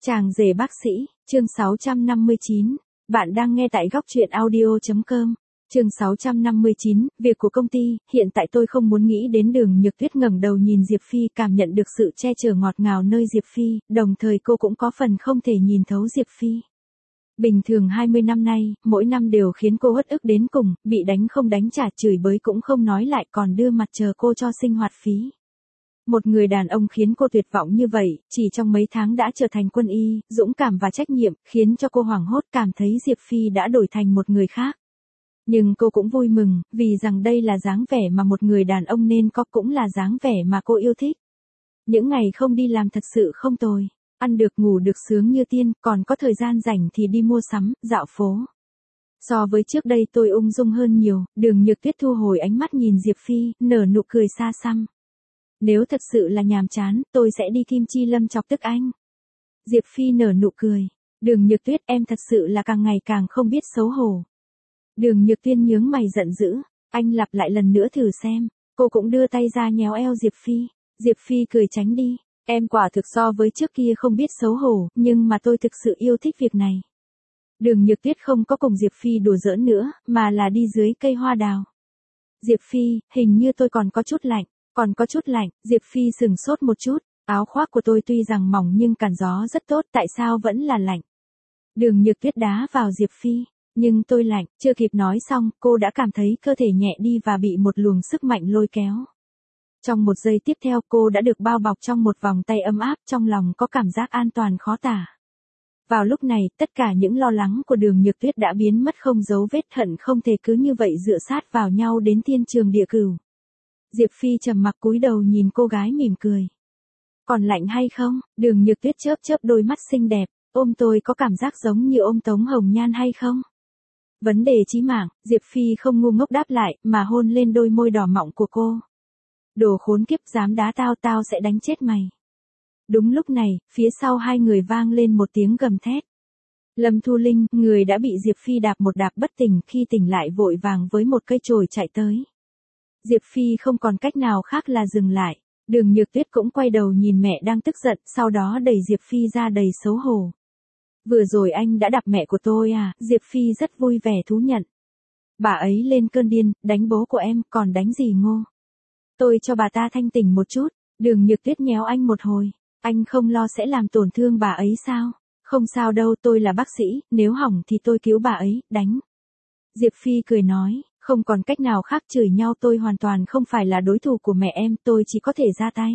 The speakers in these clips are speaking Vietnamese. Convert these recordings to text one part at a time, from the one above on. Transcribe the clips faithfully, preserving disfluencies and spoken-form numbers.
Chàng rể bác sĩ, chương sáu trăm năm mươi chín. Bạn đang nghe tại góc truyện audio chấm com. Chương sáu trăm năm mươi chín, việc của công ty, hiện tại tôi không muốn nghĩ đến Đường Nhược Tuyết ngẩng đầu nhìn Diệp Phi, cảm nhận được sự che chở ngọt ngào nơi Diệp Phi, đồng thời cô cũng có phần không thể nhìn thấu Diệp Phi. Bình thường hai mươi năm nay, mỗi năm đều khiến cô uất ức đến cùng, bị đánh không đánh trả, chửi bới cũng không nói lại, còn đưa mặt chờ cô cho sinh hoạt phí. Một người đàn ông khiến cô tuyệt vọng như vậy, chỉ trong mấy tháng đã trở thành quân y, dũng cảm và trách nhiệm, khiến cho cô hoảng hốt, cảm thấy Diệp Phi đã đổi thành một người khác. Nhưng cô cũng vui mừng, vì rằng đây là dáng vẻ mà một người đàn ông nên có, cũng là dáng vẻ mà cô yêu thích. Những ngày không đi làm thật sự không tồi, ăn được ngủ được sướng như tiên, còn có thời gian rảnh thì đi mua sắm, dạo phố. So với trước đây tôi ung dung hơn nhiều. Đường Nhược Tuyết thu hồi ánh mắt nhìn Diệp Phi, nở nụ cười xa xăm. Nếu thật sự là nhàm chán, tôi sẽ đi Kim Chi Lâm chọc tức anh. Diệp Phi nở nụ cười. Đường Nhược Tuyết, em thật sự là càng ngày càng không biết xấu hổ. Đường Nhược Tuyết nhướng mày giận dữ. Anh lặp lại lần nữa thử xem. Cô cũng đưa tay ra nhéo eo Diệp Phi. Diệp Phi cười tránh đi. Em quả thực so với trước kia không biết xấu hổ, nhưng mà tôi thực sự yêu thích việc này. Đường Nhược Tuyết không có cùng Diệp Phi đùa giỡn nữa, mà là đi dưới cây hoa đào. Diệp Phi, hình như tôi còn có chút lạnh. Còn có chút lạnh. Diệp Phi sừng sốt một chút. Áo khoác của tôi tuy rằng mỏng nhưng cản gió rất tốt, tại sao vẫn là lạnh? Đường Nhược Tuyết đá vào Diệp Phi. Nhưng tôi lạnh. Chưa kịp nói xong, cô đã cảm thấy cơ thể nhẹ đi và bị một luồng sức mạnh lôi kéo. Trong một giây tiếp theo, cô đã được bao bọc trong một vòng tay ấm áp, trong lòng có cảm giác an toàn khó tả. Vào lúc này, tất cả những lo lắng của Đường Nhược Tuyết đã biến mất không dấu vết, hận không thể cứ như vậy dựa sát vào nhau đến thiên trường địa cửu. Diệp Phi trầm mặc cúi đầu nhìn cô gái mỉm cười. Còn lạnh hay không? Đường Nhược Tuyết chớp chớp đôi mắt xinh đẹp. Ôm tôi có cảm giác giống như ôm Tống Hồng Nhan hay không? Vấn đề chí mạng. Diệp Phi không ngu ngốc đáp lại, mà hôn lên đôi môi đỏ mọng của cô. Đồ khốn kiếp, dám đá tao, tao sẽ đánh chết mày. Đúng lúc này, phía sau hai người vang lên một tiếng gầm thét. Lâm Thu Linh, người đã bị Diệp Phi đạp một đạp bất tỉnh, khi tỉnh lại vội vàng với một cây chổi chạy tới. Diệp Phi không còn cách nào khác là dừng lại. Đường Nhược Tuyết cũng quay đầu nhìn mẹ đang tức giận, sau đó đẩy Diệp Phi ra đầy xấu hổ. Vừa rồi anh đã đạp mẹ của tôi à? Diệp Phi rất vui vẻ thú nhận. Bà ấy lên cơn điên, đánh bố của em, còn đánh gì ngô? Tôi cho bà ta thanh tỉnh một chút. Đường Nhược Tuyết nhéo anh một hồi. Anh không lo sẽ làm tổn thương bà ấy sao? Không sao đâu, tôi là bác sĩ, nếu hỏng thì tôi cứu bà ấy, đánh. Diệp Phi cười nói. Không còn cách nào khác, chửi nhau, tôi hoàn toàn không phải là đối thủ của mẹ em, tôi chỉ có thể ra tay.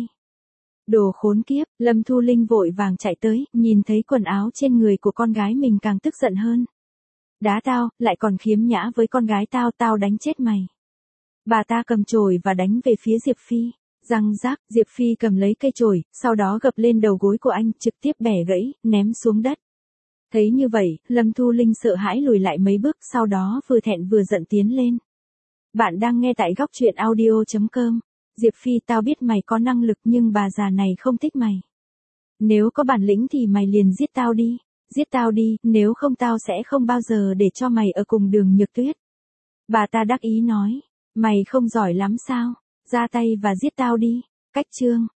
Đồ khốn kiếp. Lâm Thu Linh vội vàng chạy tới, nhìn thấy quần áo trên người của con gái mình càng tức giận hơn. Đá tao, lại còn khiếm nhã với con gái tao, tao đánh chết mày. Bà ta cầm chổi và đánh về phía Diệp Phi. Răng rác, Diệp Phi cầm lấy cây chổi, sau đó gập lên đầu gối của anh, trực tiếp bẻ gãy, ném xuống đất. Thấy như vậy, Lâm Thu Linh sợ hãi lùi lại mấy bước, sau đó vừa thẹn vừa giận tiến lên. Bạn đang nghe tại góc truyện audio chấm com. Diệp Phi, tao biết mày có năng lực nhưng bà già này không thích mày. Nếu có bản lĩnh thì mày liền giết tao đi. Giết tao đi, nếu không tao sẽ không bao giờ để cho mày ở cùng Đường Nhược Tuyết. Bà ta đắc ý nói. Mày không giỏi lắm sao? Ra tay và giết tao đi. Cách chương.